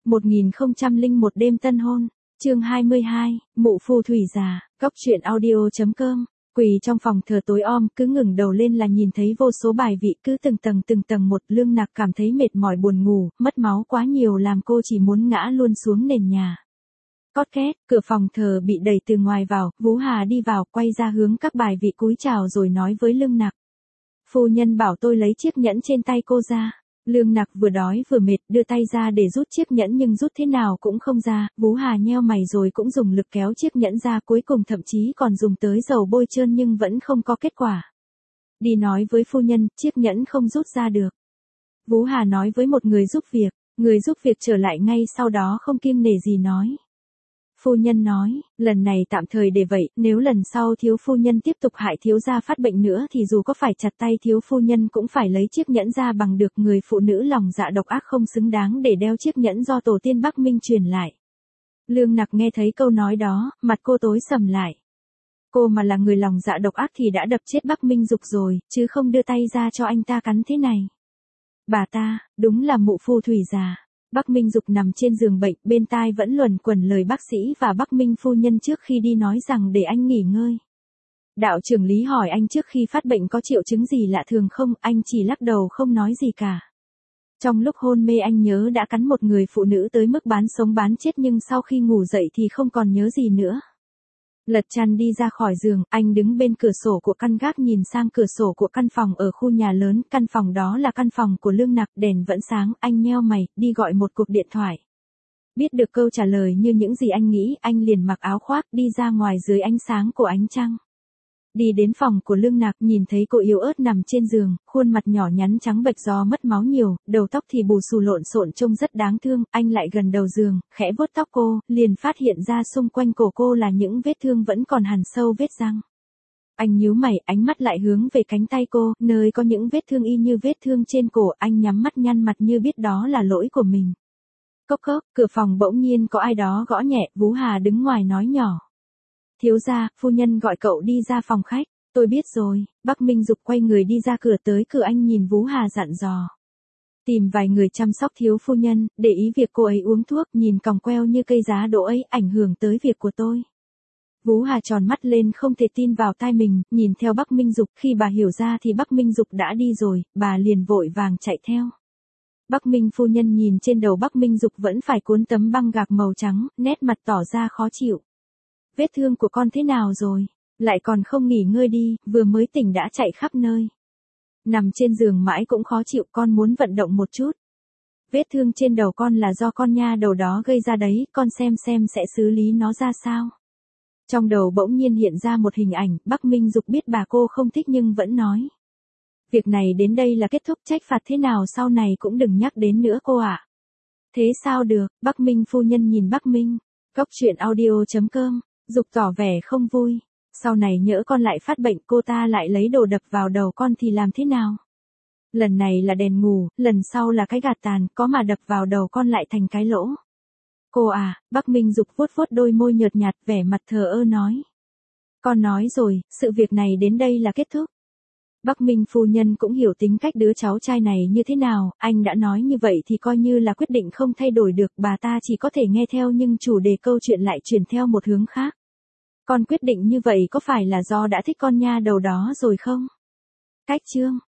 1001 đêm tân hôn, chương 22, mụ phù thủy già, góc truyện audio.com. Quỳ trong phòng thờ tối om, cứ ngẩng đầu lên là nhìn thấy vô số bài vị cứ từng tầng một. Lương Nặc cảm thấy mệt mỏi buồn ngủ, mất máu quá nhiều làm cô chỉ muốn ngã luôn xuống nền nhà. Cót két, cửa phòng thờ bị đẩy từ ngoài vào, Vú Hà đi vào, quay ra hướng các bài vị cúi chào rồi nói với Lương Nặc. Phu nhân bảo tôi lấy chiếc nhẫn trên tay cô ra. Lương Nặc vừa đói vừa mệt, đưa tay ra để rút chiếc nhẫn nhưng rút thế nào cũng không ra. Vú Hà nheo mày rồi cũng dùng lực kéo chiếc nhẫn ra, cuối cùng thậm chí còn dùng tới dầu bôi trơn nhưng vẫn không có kết quả. Đi nói với phu nhân, chiếc nhẫn không rút ra được. Vú Hà nói với một người giúp việc trở lại ngay sau đó không kiêng nể gì nói. Phu nhân nói, lần này tạm thời để vậy, nếu lần sau thiếu phu nhân tiếp tục hại thiếu gia phát bệnh nữa thì dù có phải chặt tay thiếu phu nhân cũng phải lấy chiếc nhẫn ra bằng được. Người phụ nữ lòng dạ độc ác không xứng đáng để đeo chiếc nhẫn do tổ tiên Bắc Minh truyền lại. Lương Nặc nghe thấy câu nói đó, mặt cô tối sầm lại. Cô mà là người lòng dạ độc ác thì đã đập chết Bắc Minh Dục rồi, chứ không đưa tay ra cho anh ta cắn thế này. Bà ta, đúng là mụ phù thủy già. Bắc Minh Dục nằm trên giường bệnh, bên tai vẫn luẩn quẩn lời bác sĩ và Bắc Minh phu nhân trước khi đi nói rằng để anh nghỉ ngơi. Đạo trưởng Lý hỏi anh trước khi phát bệnh có triệu chứng gì lạ thường không, anh chỉ lắc đầu không nói gì cả. Trong lúc hôn mê anh nhớ đã cắn một người phụ nữ tới mức bán sống bán chết nhưng sau khi ngủ dậy thì không còn nhớ gì nữa. Lật chăn đi ra khỏi giường, anh đứng bên cửa sổ của căn gác nhìn sang cửa sổ của căn phòng ở khu nhà lớn, căn phòng đó là căn phòng của Lương Nặc, đèn vẫn sáng, anh nheo mày, đi gọi một cuộc điện thoại. Biết được câu trả lời như những gì anh nghĩ, anh liền mặc áo khoác đi ra ngoài dưới ánh sáng của ánh trăng. Đi đến phòng của Lương Nặc, nhìn thấy cô yếu ớt nằm trên giường, khuôn mặt nhỏ nhắn trắng bệch do mất máu nhiều, đầu tóc thì bù xù lộn xộn trông rất đáng thương. Anh lại gần đầu giường, khẽ vuốt tóc cô, liền phát hiện ra xung quanh cổ cô là những vết thương vẫn còn hằn sâu vết răng. Anh nhíu mày, ánh mắt lại hướng về cánh tay cô, nơi có những vết thương y như vết thương trên cổ. Anh nhắm mắt nhăn mặt như biết đó là lỗi của mình. Cốc cốc, cửa phòng bỗng nhiên có ai đó gõ nhẹ, Vú Hà đứng ngoài nói nhỏ. Thiếu gia, phu nhân gọi cậu đi ra phòng khách. Tôi biết rồi. Bắc Minh Dục quay người đi ra cửa, tới cửa anh nhìn Vú Hà dặn dò. Tìm vài người chăm sóc thiếu phu nhân, để ý việc cô ấy uống thuốc, nhìn còng queo như cây giá đỗ ấy, ảnh hưởng tới việc của tôi. Vú Hà tròn mắt lên không thể tin vào tai mình, nhìn theo Bắc Minh Dục, khi bà hiểu ra thì Bắc Minh Dục đã đi rồi, bà liền vội vàng chạy theo. Bắc Minh phu nhân nhìn trên đầu Bắc Minh Dục vẫn phải cuốn tấm băng gạc màu trắng, nét mặt tỏ ra khó chịu. Vết thương của con thế nào rồi? Lại còn không nghỉ ngơi đi, vừa mới tỉnh đã chạy khắp nơi. Nằm trên giường mãi cũng khó chịu, con muốn vận động một chút. Vết thương trên đầu con là do con nha đầu đó gây ra đấy, con xem sẽ xử lý nó ra sao. Trong đầu bỗng nhiên hiện ra một hình ảnh, Bắc Minh Dục biết bà cô không thích nhưng vẫn nói. Việc này đến đây là kết thúc, trách phạt thế nào sau này cũng đừng nhắc đến nữa cô ạ. Thế sao được, Bắc Minh phu nhân nhìn Bắc Minh. Góc truyện audio.com. Dục tỏ vẻ không vui. Sau này nhỡ con lại phát bệnh, cô ta lại lấy đồ đập vào đầu con thì làm thế nào? Lần này là đèn ngủ, lần sau là cái gạt tàn, có mà đập vào đầu con lại thành cái lỗ. Cô à, Bắc Minh Dục vuốt vuốt đôi môi nhợt nhạt, vẻ mặt thờ ơ nói. Con nói rồi, sự việc này đến đây là kết thúc. Bắc Minh phu nhân cũng hiểu tính cách đứa cháu trai này như thế nào, anh đã nói như vậy thì coi như là quyết định không thay đổi được, bà ta chỉ có thể nghe theo nhưng chủ đề câu chuyện lại chuyển theo một hướng khác. Con quyết định như vậy có phải là do đã thích con nha đầu đó rồi không? Cách chương